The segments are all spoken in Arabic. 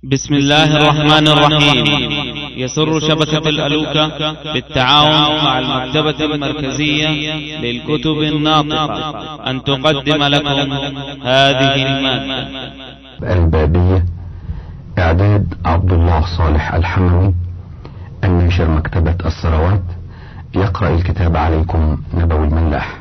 بسم الله الرحمن الرحيم. يسر شبكة الألوكة بالتعاون مع المكتبة المركزية للكتب الناطقة أن تقدم لكم هذه المادة. البابية، إعداد عبد الله صالح الحموي، الناشر مكتبة الثروات. يقرأ الكتاب عليكم نبوي الملاح.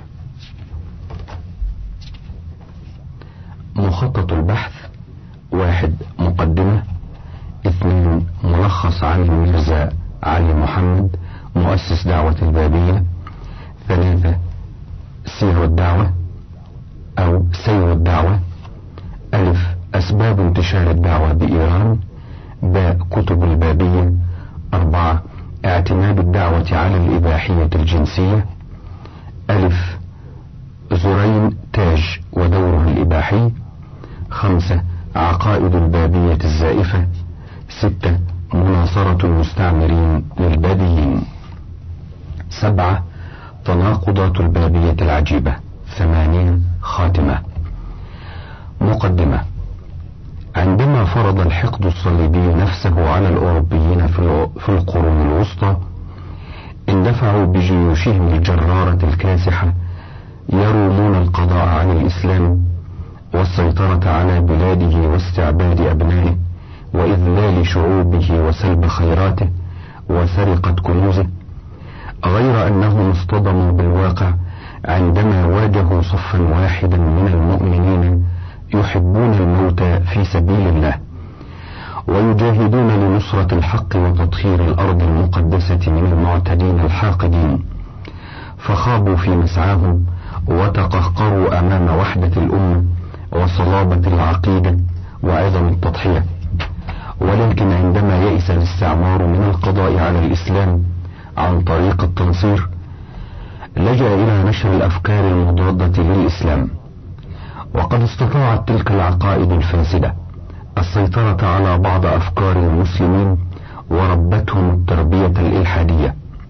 مخطط البحث: 1. مقدمة. 2. ملخص عن الميرزا علي محمد مؤسس دعوة البابية. 3. سير الدعوة أو سير الدعوة. ألف. أسباب انتشار الدعوة بإيران. باء. كتب البابية. 4. اعتماد الدعوة على الإباحية الجنسية. ألف. زرين تاج ودوره الإباحي. 5. عقائد البابية الزائفة. 6. مناصرة المستعمرين للبابيين. 7. تناقضات البابية العجيبة. 8. خاتمة. مقدمة. عندما فرض الحقد الصليبي نفسه على الأوروبيين في القرون الوسطى، اندفعوا بجيوشهم الجرارة الكاسحة يرومون القضاء على الإسلام والسيطرة على بلاده واستعباد أبنائه وإذلال شعوبه وسلب خيراته وسرقة كنوزه، غير أنهم اصطدموا بالواقع عندما واجهوا صفا واحدا من المؤمنين يحبون الموت في سبيل الله ويجاهدون لنصرة الحق وتطهير الأرض المقدسة من المعتدين الحاقدين، فخابوا في مسعاهم وتقهقروا أمام وحدة الأمة وصلابة العقيدة وعظم التضحية. ولكن عندما يئس الاستعمار من القضاء على الإسلام عن طريق التنصير، لجأ إلى نشر الأفكار المضادة للإسلام، وقد استطاعت تلك العقائد الفاسدة السيطرة على بعض أفكار المسلمين وربتهم التربية الإلحادية.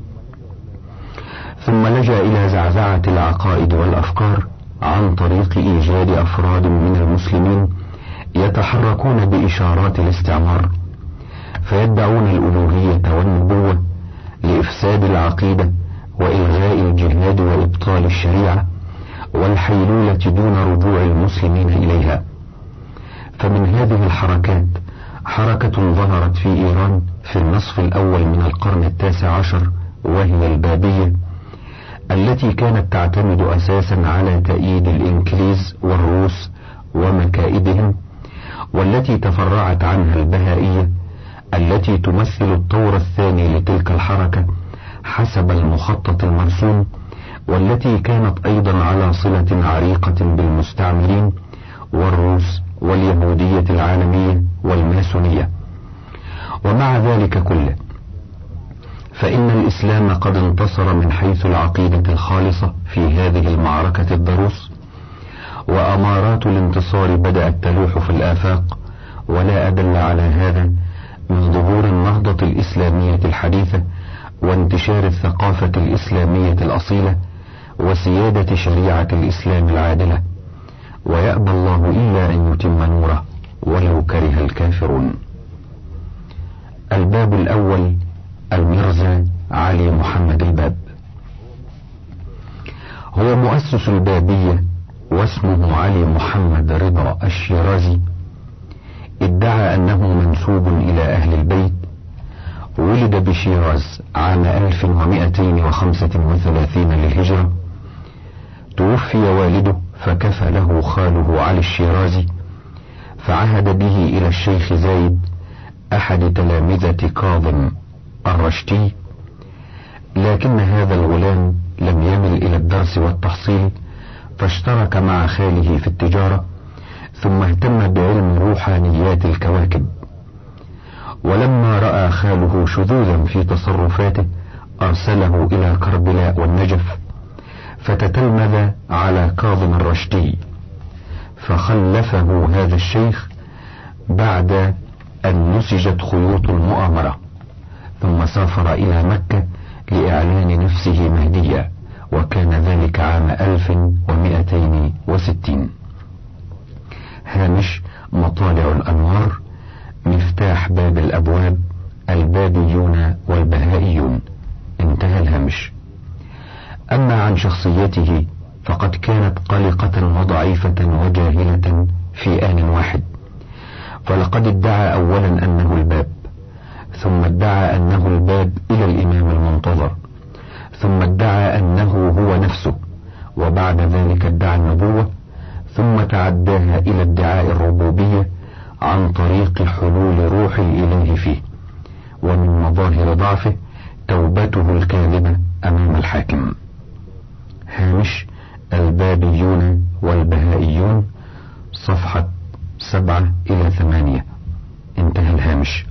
ثم لجأ إلى زعزعة العقائد والأفكار عن طريق إيجاد أفراد من المسلمين يتحركون بإشارات الاستعمار، فيدعون الألوهية والنبوة لإفساد العقيدة وإلغاء الجهاد وإبطال الشريعة والحيلولة دون رجوع المسلمين إليها. فمن هذه الحركات حركة ظهرت في إيران في النصف الأول من القرن 19، وهي البابية، التي كانت تعتمد أساسا على تأييد الإنكليز والروس ومكائدهم، والتي تفرعت عنها البهائية التي تمثل الطور الثاني لتلك الحركة حسب المخطط المرسوم، والتي كانت أيضا على صلة عريقة بالمستعمرين والروس واليهودية العالمية والماسونية. ومع ذلك كله فإن الإسلام قد انتصر من حيث العقيدة الخالصة في هذه المعركة الضروس، وأمارات الانتصار بدأت تلوح في الآفاق، ولا أدل على هذا من ظهور النهضة الإسلامية الحديثة وانتشار الثقافة الإسلامية الأصيلة وسيادة شريعة الإسلام العادلة، ويأبى الله إلا أن يتم نوره ولو كره الكافرون. الباب الأول: الميرزا علي محمد الباب. هو مؤسس البابية واسمه علي محمد رضا الشيرازي. ادعى أنه منسوب إلى أهل البيت. ولد بشيراز عام 1235 للهجرة. توفي والده فكفى له خاله علي الشيرازي، فعهد به إلى الشيخ زايد أحد تلامذة كاظم الرشتي، لكن هذا الغلام لم يمل إلى الدرس والتحصيل، فاشترك مع خاله في التجارة، ثم اهتم بعلم روحانيات الكواكب. ولما رأى خاله شذوذا في تصرفاته أرسله إلى كربلاء والنجف، فتتلمذ على كاظم الرشتي، فخلفه هذا الشيخ بعد أن نسجت خيوط المؤامرة، ثم سافر إلى مكة لإعلان نفسه مهديا، وكان ذلك عام 1260. هامش: مطالع الأنوار، مفتاح باب الأبواب البابيون والبهائيون. انتهى الهامش. أما عن شخصيته فقد كانت قلقة وضعيفة وجاهلة في آن واحد، فلقد ادعى أولا أنه الباب، ثم ادعى أنه الباب إلى الإمام المنتظر، ثم ادعى أنه هو نفسه، وبعد ذلك ادعى النبوة، ثم تعداها إلى ادعاء الربوبية عن طريق حلول روح الإله فيه. ومن مظاهر ضعفه توبته الكاذبة أمام الحاكم. هامش البابيون والبهائيون، صفحة 7 إلى 8. انتهى الهامش.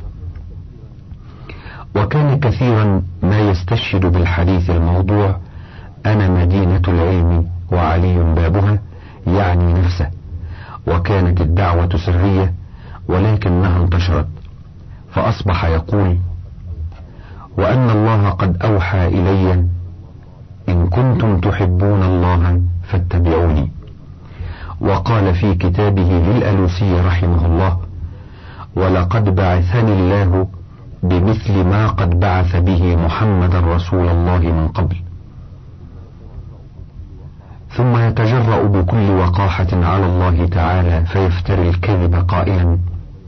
وكان كثيرا ما يستشهد بالحديث الموضوع أنا مدينة العلم وعلي بابها، يعني نفسه، وكانت الدعوة سرية ولكنها انتشرت، فأصبح يقول: وأن الله قد أوحى إلي إن كنتم تحبون الله فاتبعوني. وقال في كتابه للألوسي رحمه الله: ولقد بعثني الله بمثل ما قد بعث به محمد رسول الله من قبل. ثم يتجرأ بكل وقاحة على الله تعالى فيفتري الكذب قائلا: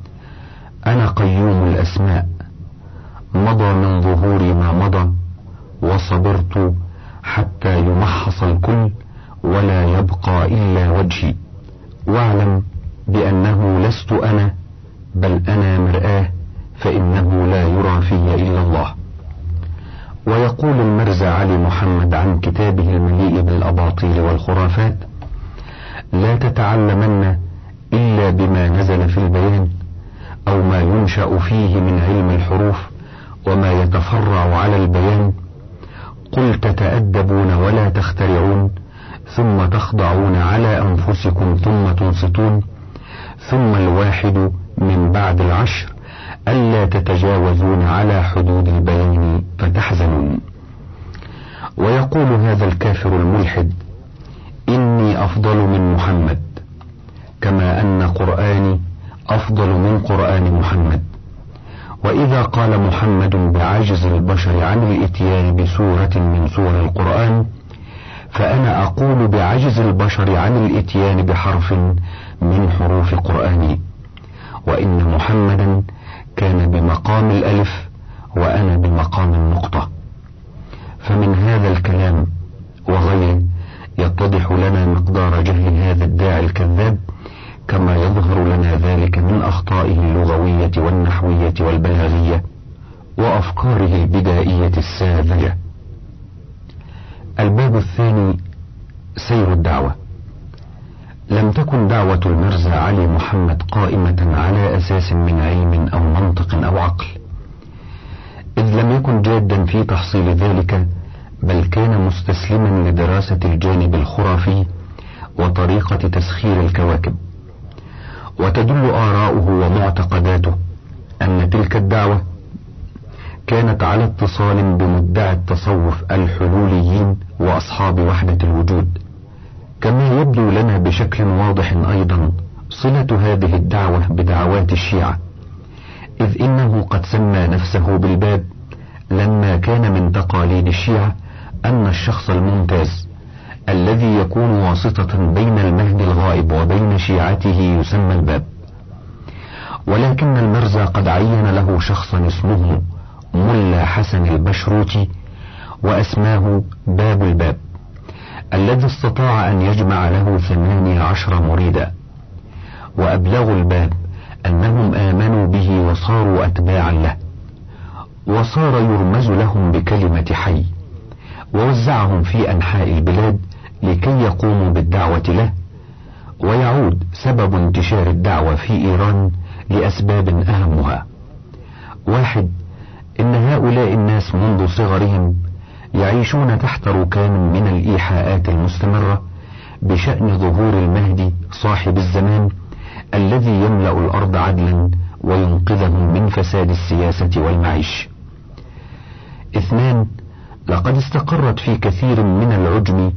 أنا قيوم الأسماء، مضى من ظهوري ما مضى، وصبرت حتى يمحص الكل ولا يبقى إلا وجهي، واعلم بأنه لست أنا، بل أنا مرآة، فإنه لا يرى في إلا الله. ويقول المرزا علي محمد عن كتابه المليء بالأباطيل والخرافات: لا تتعلمن إلا بما نزل في البيان، أو ما ينشأ فيه من علم الحروف وما يتفرع على البيان. قل تتأدبون ولا تخترعون، ثم تخضعون على أنفسكم ثم تنصتون، ثم الواحد من بعد العشر ألا تتجاوزون على حدود البيان فتحزنون. ويقول هذا الكافر الملحد: إني أفضل من محمد، كما أن قرآني أفضل من قرآن محمد. وإذا قال محمد بعجز البشر عن الإتيان بسورة من سور القرآن، فأنا أقول بعجز البشر عن الإتيان بحرف من حروف قرآني، وإن محمدا كان بمقام الألف وأنا بمقام النقطة. فمن هذا الكلام وغيره يتضح لنا مقدار جهل هذا الداعي الكذاب، كما يظهر لنا ذلك من أخطائه اللغوية والنحوية والبلاغية وأفكاره البدائية الساذجة. الباب الثاني: سير الدعوة. لم تكن دعوة المرزا علي محمد قائمة على أساس من علم أو منطق أو عقل، إذ لم يكن جادا في تحصيل ذلك، بل كان مستسلما لدراسة الجانب الخرافي وطريقة تسخير الكواكب. وتدل آراؤه ومعتقداته أن تلك الدعوة كانت على اتصال بمدعي التصوف الحلوليين وأصحاب وحدة الوجود. كما يبدو لنا بشكل واضح أيضا صلة هذه الدعوة بدعوات الشيعة، إذ إنه قد سمى نفسه بالباب لما كان من تقاليد الشيعة أن الشخص الممتاز الذي يكون واسطة بين المهدي الغائب وبين شيعته يسمى الباب. ولكن المرزا قد عين له شخصا اسمه ملا حسن البشروتي، وأسماه باب الباب، الذي استطاع أن يجمع له 18 مريدا. وأبلغ الباب أنهم آمنوا به وصاروا أتباعا له، وصار يرمز لهم بكلمة حي، ووزعهم في أنحاء البلاد لكي يقوموا بالدعوة له. ويعود سبب انتشار الدعوة في إيران لأسباب أهمها: 1. إن هؤلاء الناس منذ صغرهم يعيشون تحت ركام من الإيحاءات المستمرة بشأن ظهور المهدي صاحب الزمان الذي يملأ الأرض عدلا وينقذهم من فساد السياسة والمعيش. 2. لقد استقرت في كثير من العجم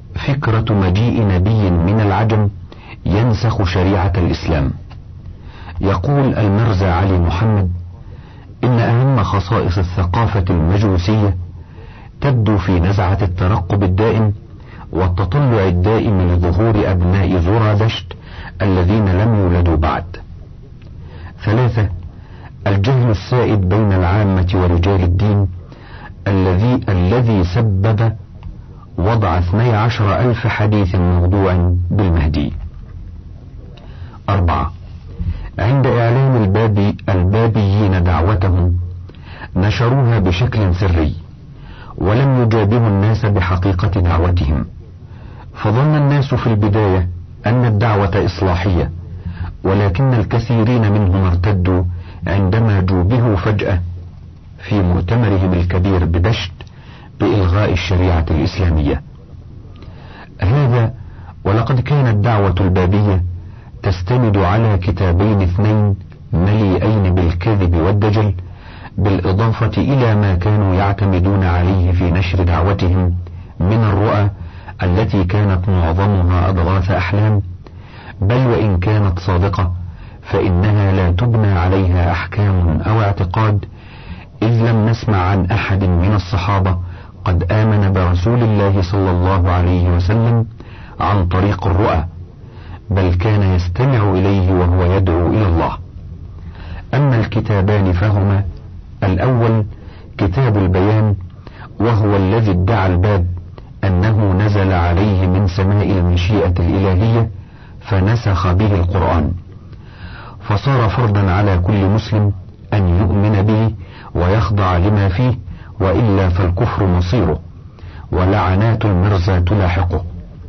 فكرة مجيء نبي من العجم ينسخ شريعة الإسلام، يقول المرزا علي محمد: إن أهم خصائص الثقافة المجوسية تبدو في نزعة الترقب الدائم والتطلع الدائم لظهور أبناء زرادشت الذين لم يولدوا بعد. 3. الجهل السائد بين العامة ورجال الدين الذي سبب وضع 12,000 حديث موضوع بالمهدي. 4. عند إعلان البابيين دعوتهم نشروها بشكل سري ولم يجابهوا الناس بحقيقة دعوتهم، فظن الناس في البداية أن الدعوة إصلاحية، ولكن الكثيرين منهم ارتدوا عندما جوبهوا فجأة في مؤتمرهم الكبير بدشت بإلغاء الشريعة الإسلامية. هذا ولقد كانت الدعوة البابية تستند على كتابين 2 مليئين بالكذب والدجل، بالإضافة إلى ما كانوا يعتمدون عليه في نشر دعوتهم من الرؤى التي كانت معظمها أضغاث أحلام، بل وإن كانت صادقة فإنها لا تبنى عليها أحكام أو اعتقاد، إذ لم نسمع عن أحد من الصحابة قد آمن برسول الله صلى الله عليه وسلم عن طريق الرؤى، بل كان يستمع إليه وهو يدعو إلى الله. أما الكتابان فهما: الأول كتاب البيان، وهو الذي ادعى الباب أنه نزل عليه من سماء المشيئة الإلهية فنسخ به القرآن، فصار فرضا على كل مسلم أن يؤمن به ويخضع لما فيه، وإلا فالكفر مصيره ولعنات المرزا تلاحقه.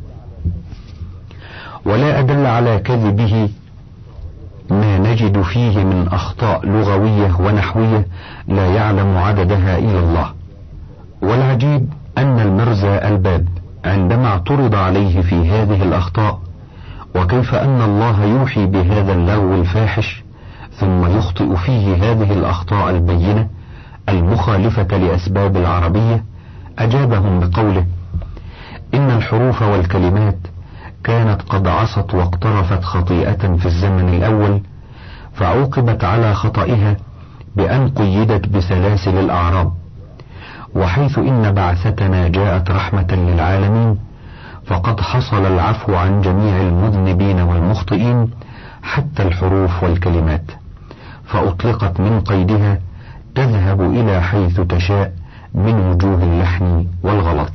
ولا أدل على كذبه ما نجد فيه من أخطاء لغوية ونحوية لا يعلم عددها إلا الله. والعجيب أن المرزا الباب عندما اعترض عليه في هذه الأخطاء وكيف أن الله يوحي بهذا اللغو الفاحش ثم يخطئ فيه هذه الأخطاء البينة المخالفة لأسباب العربية، أجابهم بقوله: إن الحروف والكلمات كانت قد عصت واقترفت خطيئة في الزمن الأول، فعوقبت على خطئها بأن قيدت بسلاسل الأعراب، وحيث إن بعثتنا جاءت رحمة للعالمين فقد حصل العفو عن جميع المذنبين والمخطئين حتى الحروف والكلمات، فأطلقت من قيدها تذهب إلى حيث تشاء من وجوه اللحن والغلط.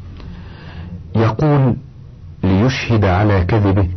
يقول ليشهد على كذبه: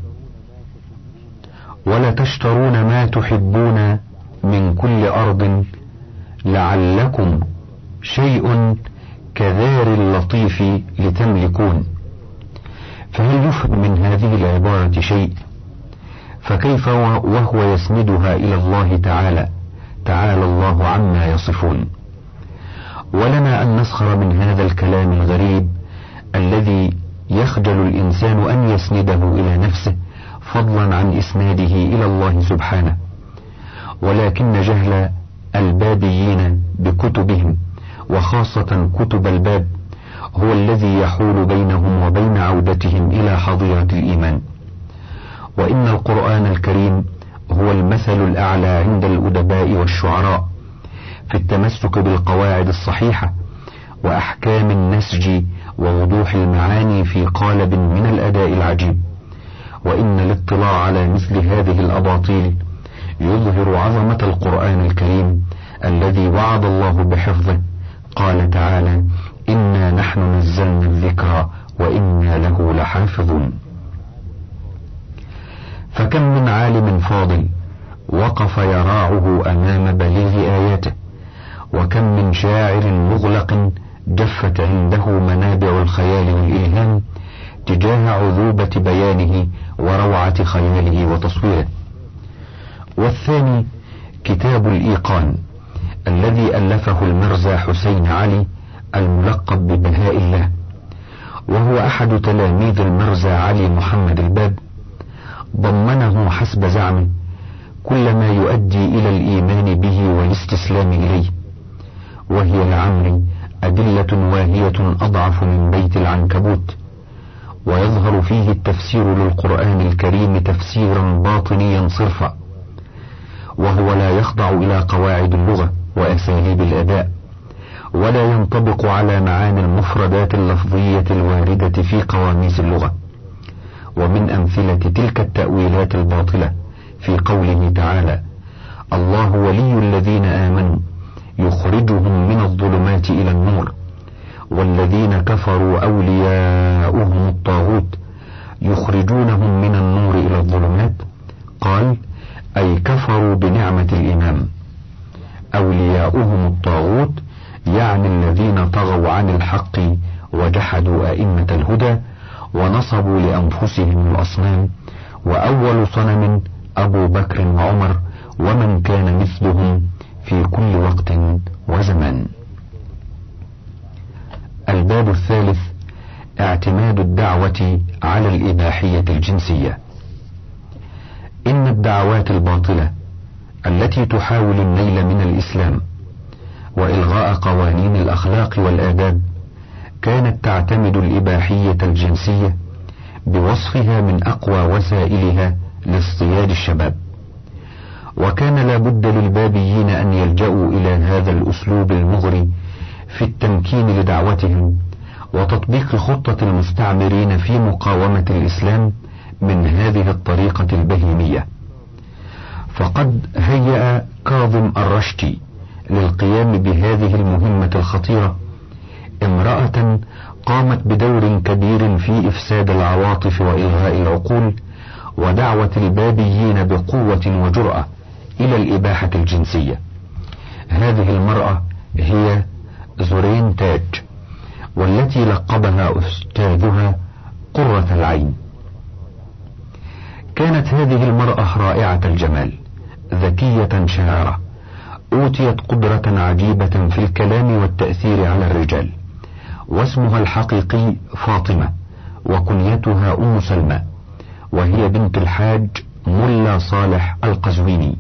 ولا تشترون ما تحبون من كل أرض لعلكم شيء كذار اللطيف لتملكون. فهل يفهم من هذه العبارة شيء؟ فكيف وهو يسندها إلى الله تعالى الله عما يصفون. ولنا أن نسخر من هذا الكلام الغريب الذي يخجل الإنسان أن يسنده إلى نفسه فضلا عن إسناده إلى الله سبحانه، ولكن جهل البابيين بكتبهم وخاصة كتب الباب هو الذي يحول بينهم وبين عودتهم إلى حظيرة الإيمان. وإن القرآن الكريم هو المثل الأعلى عند الأدباء والشعراء في التمسك بالقواعد الصحيحة وأحكام النسج ووضوح المعاني في قالب من الأداء العجيب. وإن الاطلاع على مثل هذه الأباطيل يظهر عظمة القرآن الكريم الذي وعد الله بحفظه. قال تعالى: إنا نحن نزلنا الذكر وإنا له لحافظون. فكم من عالم فاضل وقف يراعه أمام بليغ آياته، وكم من شاعر مغلق جفت عنده منابع الخيال والإلهام تجاه عذوبة بيانه وروعة خياله وتصويره. والثاني كتاب الإيقان الذي ألفه المرزا حسين علي الملقب ببهاء الله، وهو أحد تلاميذ المرزا علي محمد الباب، ضمنه حسب زعمه كل ما يؤدي إلى الإيمان به والاستسلام إليه، وهي لعمري أدلة واهية أضعف من بيت العنكبوت. ويظهر فيه التفسير للقرآن الكريم تفسيرا باطنيا صرفا، وهو لا يخضع إلى قواعد اللغة وأساليب الأداء، ولا ينطبق على معاني المفردات اللفظية الواردة في قواميس اللغة. ومن أمثلة تلك التأويلات الباطلة في قوله تعالى: الله ولي الذين آمنوا يخرجهم من الظلمات إلى النور، والذين كفروا أولياؤهم الطاغوت يخرجونهم من النور إلى الظلمات. قال: أي كفروا بنعمة الإمام. أولياؤهم الطاغوت يعني الذين طغوا عن الحق وجحدوا أئمة الهدى ونصبوا لأنفسهم الأصنام، وأول صنم أبو بكر وعمر ومن كان مثلهم في كل وقت وزمان. الباب الثالث: اعتماد الدعوة على الإباحية الجنسية. إن الدعوات الباطلة التي تحاول النيل من الإسلام وإلغاء قوانين الأخلاق والآداب كانت تعتمد الإباحية الجنسية بوصفها من أقوى وسائلها لاصطياد الشباب، وكان لا بد للبابيين أن يلجأوا إلى هذا الأسلوب المغري في التمكين لدعوتهم وتطبيق خطة المستعمرين في مقاومة الإسلام من هذه الطريقة البهيمية. فقد هيأ كاظم الرشتي للقيام بهذه المهمة الخطيرة امرأة قامت بدور كبير في إفساد العواطف وإلغاء العقول ودعوة البابيين بقوة وجرأة إلى الإباحة الجنسية. هذه المرأة هي زورين تاج، والتي لقبها أستاذها قرة العين. كانت هذه المرأة رائعة الجمال، ذكية شاعرة، أوتيت قدرة عجيبة في الكلام والتأثير على الرجال، واسمها الحقيقي فاطمة، وكنيتها أم سلمى، وهي بنت الحاج ملا صالح القزويني.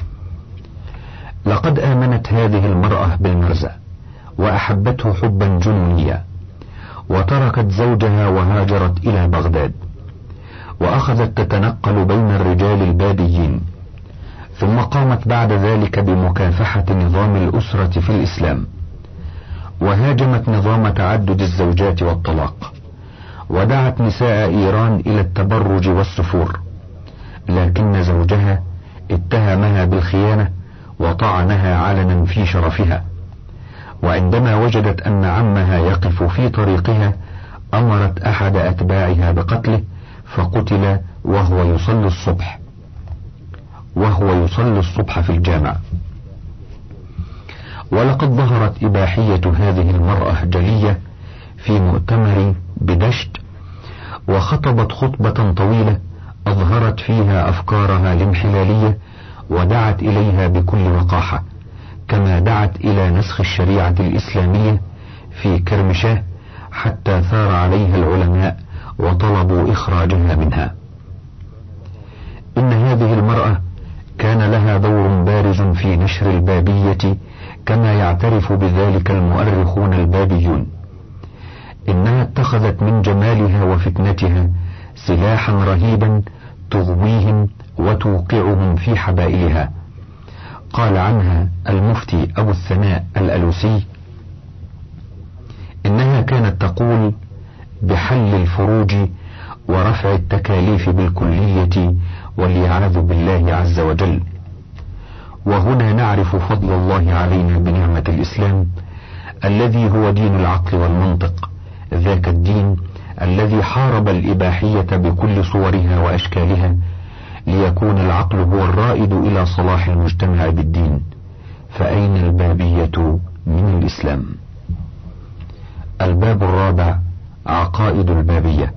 لقد آمنت هذه المرأة بالمرزا وأحبته حبا جنونيا، وتركت زوجها وهاجرت إلى بغداد، وأخذت تتنقل بين الرجال البابيين، ثم قامت بعد ذلك بمكافحة نظام الأسرة في الإسلام، وهاجمت نظام تعدد الزوجات والطلاق، ودعت نساء إيران إلى التبرج والسفور، لكن زوجها اتهمها بالخيانة وطعنها علنا في شرفها، وعندما وجدت أن عمها يقف في طريقها أمرت أحد أتباعها بقتله، فقتل وهو يصلي الصبح في الجامع. ولقد ظهرت إباحية هذه المرأة جلية في مؤتمر بدشت، وخطبت خطبة طويلة أظهرت فيها أفكارها الانحلالية ودعت إليها بكل وقاحة، كما دعت إلى نسخ الشريعة الإسلامية في كرمشاه حتى ثار عليها العلماء وطلبوا إخراجها منها. إن هذه المرأة كان لها دور بارز في نشر البابية كما يعترف بذلك المؤرخون البابيون. إنها اتخذت من جمالها وفتنتها سلاحا رهيبا تغويهم وتوقعهم في حبائلها. قال عنها المفتي أبو الثناء الألوسي: إنها كانت تقول بحل الفروج ورفع التكاليف بالكلية والعياذ بالله عز وجل. وهنا نعرف فضل الله علينا بنعمة الإسلام الذي هو دين العقل والمنطق، ذاك الدين الذي حارب الإباحية بكل صورها وأشكالها ليكون العقل هو الرائد إلى صلاح المجتمع بالدين. فأين البابية من الإسلام؟ الباب الرابع: عقائد البابية.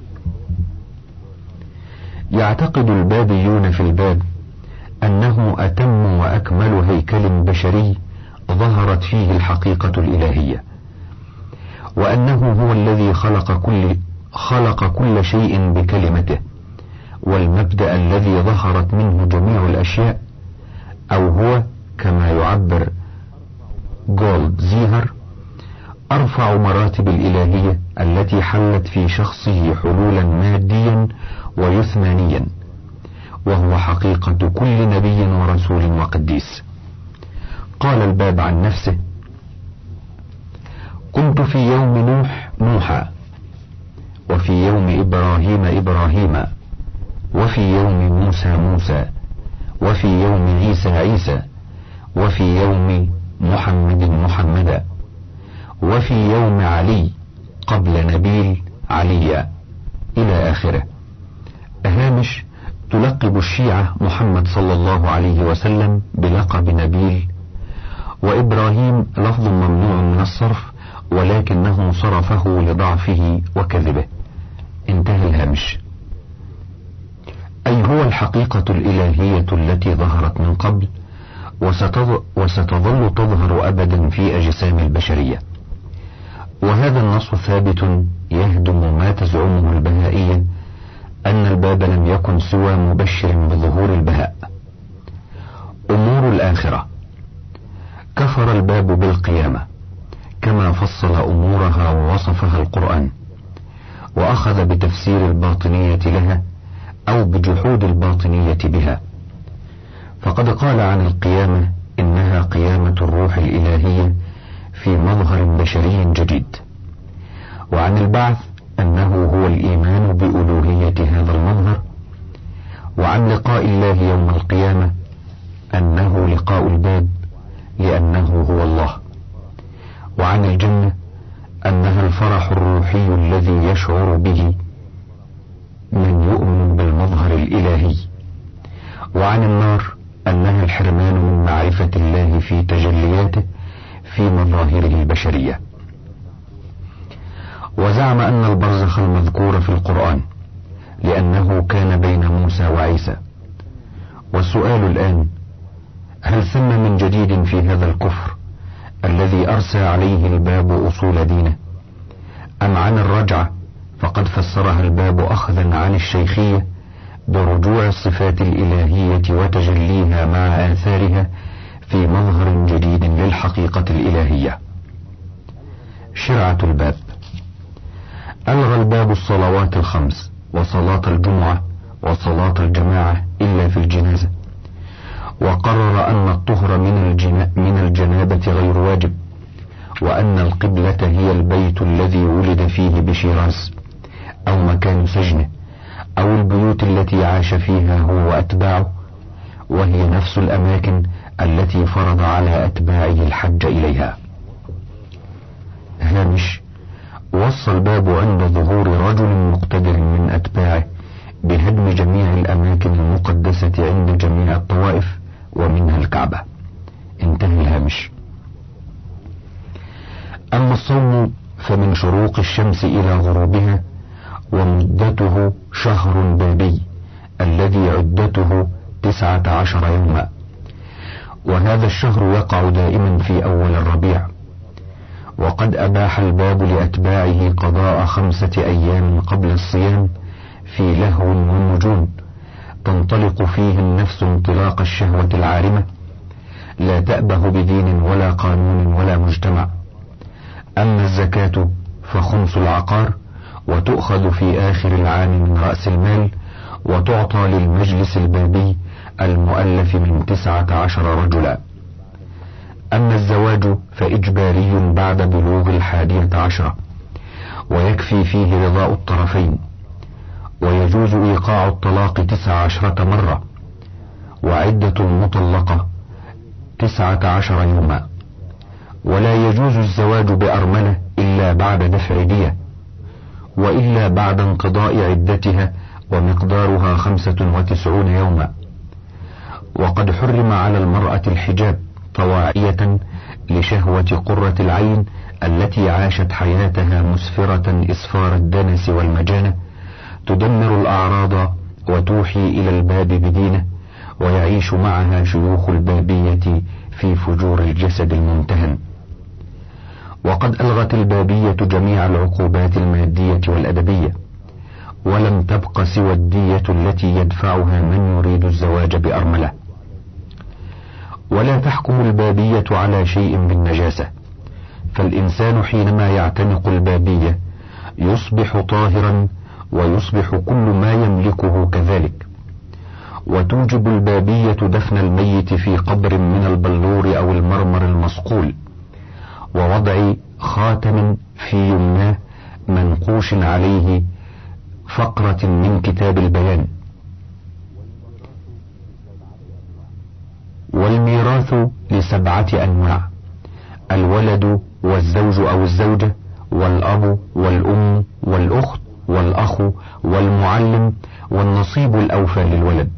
يعتقد البابيون في الباب أنه أتم وأكمل هيكل بشري ظهرت فيه الحقيقة الإلهية، وأنه هو الذي خلق كل شيء بكلمته، والمبدأ الذي ظهرت منه جميع الأشياء، أو هو كما يعبر جولد زيهر أرفع مراتب الإلهية التي حلت في شخصه حلولا ماديا ويثمانيا، وهو حقيقة كل نبي ورسول وقديس. قال الباب عن نفسه: كنت في يوم نوح نوحا، وفي يوم إبراهيم إبراهيما، وفي يوم موسى موسى، وفي يوم عيسى عيسى، وفي يوم محمد محمدا، وفي يوم علي قبل نبيل عليا، إلى آخره. هامش: تلقب الشيعة محمد صلى الله عليه وسلم بلقب نبيل، وإبراهيم لفظ ممنوع من الصرف، ولكنه صرفه لضعفه وكذبه. انتهى الهامش. أي هو الحقيقة الإلهية التي ظهرت من قبل وستظل تظهر أبدا في أجسام البشرية. وهذا النص ثابت يهدم ما تزعمه البهائية أن الباب لم يكن سوى مبشر بظهور البهاء. أمور الآخرة: كفر الباب بالقيامة كما فصل أمورها ووصفها القرآن، وأخذ بتفسير الباطنية لها أو بجحود الباطنية بها. فقد قال عن القيامة إنها قيامة الروح الإلهية في مظهر بشري جديد، وعن البعث أنه هو الإيمان بألوهية هذا المظهر، وعن لقاء الله يوم القيامة أنه لقاء الباب لأنه هو الله، وعن الجنة أنها الفرح الروحي الذي يشعر به من يؤمن بالمظهر الإلهي، وعن النار أنها الحرمان من معرفة الله في تجلياته في مظاهره البشرية. وزعم أن البرزخ المذكور في القرآن لأنه كان بين موسى وعيسى. والسؤال الآن: هل ثم من جديد في هذا الكفر الذي أرسى عليه الباب أصول دينه، أم عن الرجعة فقد فسرها الباب أخذا عن الشيخية برجوع الصفات الإلهية وتجليها مع آثارها في مظهر جديد للحقيقة الإلهية. شرعة الباب: ألغى الباب الصلوات الخمس وصلاة الجمعة وصلاة الجماعة إلا في الجنازة، وقرر أن الطهر من الجنابة غير واجب، وأن القبلة هي البيت الذي ولد فيه بشيراز أو مكان سجنه أو البيوت التي عاش فيها هو وأتباعه، وهي نفس الأماكن التي فرض على أتباعه الحج إليها. هامش: وصى الباب عند ظهور رجل مقتدر من أتباعه بهدم جميع الأماكن المقدسة عند جميع الطوائف ومنها الكعبة. انتهى الهامش. أما الصوم فمن شروق الشمس إلى غروبها، ومدته شهر بابي الذي عدته 19 يوما، وهذا الشهر يقع دائما في أول الربيع. وقد أباح الباب لأتباعه قضاء 5 أيام قبل الصيام في لهو ونجوم تنطلق فيه النفس انطلاق الشهوة العارمة، لا تأبه بدين ولا قانون ولا مجتمع. أما الزكاة فخمس العقار، وتؤخذ في آخر العام من رأس المال، وتعطى للمجلس البابي المؤلف من 19 رجلا. أما الزواج فإجباري بعد بلوغ 11، ويكفي فيه رضاء الطرفين، ويجوز إيقاع الطلاق 19 مرة، وعدة المطلقة 19 يوما. ولا يجوز الزواج بأرملة إلا بعد دفع دية، وإلا بعد انقضاء عدتها ومقدارها 95 يوما. وقد حرم على المرأة الحجاب طواعية لشهوة قرة العين التي عاشت حياتها مسفرة إسفار الدنس والمجانة، تدمر الأعراض وتوحي إلى الباب بدينه، ويعيش معها شيوخ البابية في فجور الجسد الممتهن. وقد ألغت البابية جميع العقوبات المادية والأدبية، ولم تبق سوى الدية التي يدفعها من يريد الزواج بأرملة. ولا تحكم البابية على شيء بالنجاسة، فالإنسان حينما يعتنق البابية يصبح طاهرا، ويصبح كل ما يملكه كذلك. وتوجب البابية دفن الميت في قبر من البلور أو المرمر المصقول، ووضع خاتم في يمناه منقوش عليه فقرة من كتاب البيان. والميراث ل7 أنواع: الولد والزوج أو الزوجة، والأب والأم والأخت والأخ والمعلم، والنصيب الأوفى للولد.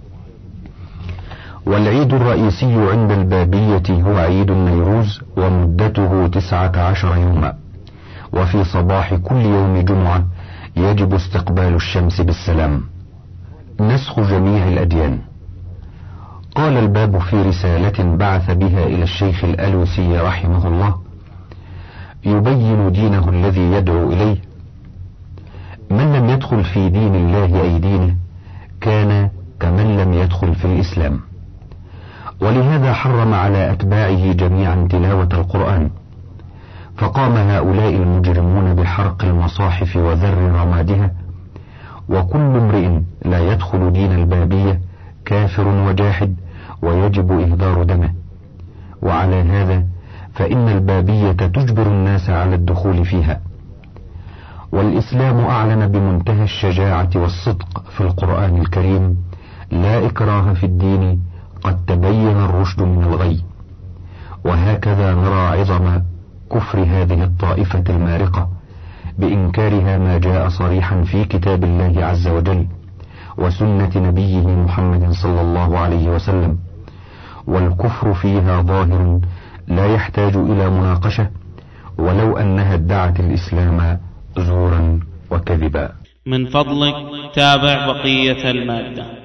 والعيد الرئيسي عند البابية هو عيد النيروز، ومدته 19 يوما، وفي صباح كل يوم جمعة يجب استقبال الشمس بالسلام. نسخ جميع الأديان. قال الباب في رسالة بعث بها إلى الشيخ الألوسي رحمه الله يبين دينه الذي يدعو إليه: من لم يدخل في دين الله أي دينه كان كمن لم يدخل في الإسلام. ولهذا حرم على أتباعه جميعا تلاوة القرآن، فقام هؤلاء المجرمون بحرق المصاحف وذر رمادها، وكل امرئ لا يدخل دين البابية كافر وجاحد ويجب إهدار دمه. وعلى هذا فإن البابية تجبر الناس على الدخول فيها. والإسلام أعلن بمنتهى الشجاعة والصدق في القرآن الكريم: لا إكراه في الدين، قد تبين الرشد من الغي. وهكذا نرى عظم كفر هذه الطائفة المارقة بإنكارها ما جاء صريحا في كتاب الله عز وجل وسنة نبيه محمد صلى الله عليه وسلم، والكفر فيها ظاهر لا يحتاج إلى مناقشة، ولو أنها ادعت الإسلام زورا وكذبا. من فضلك تابع بقية المادة.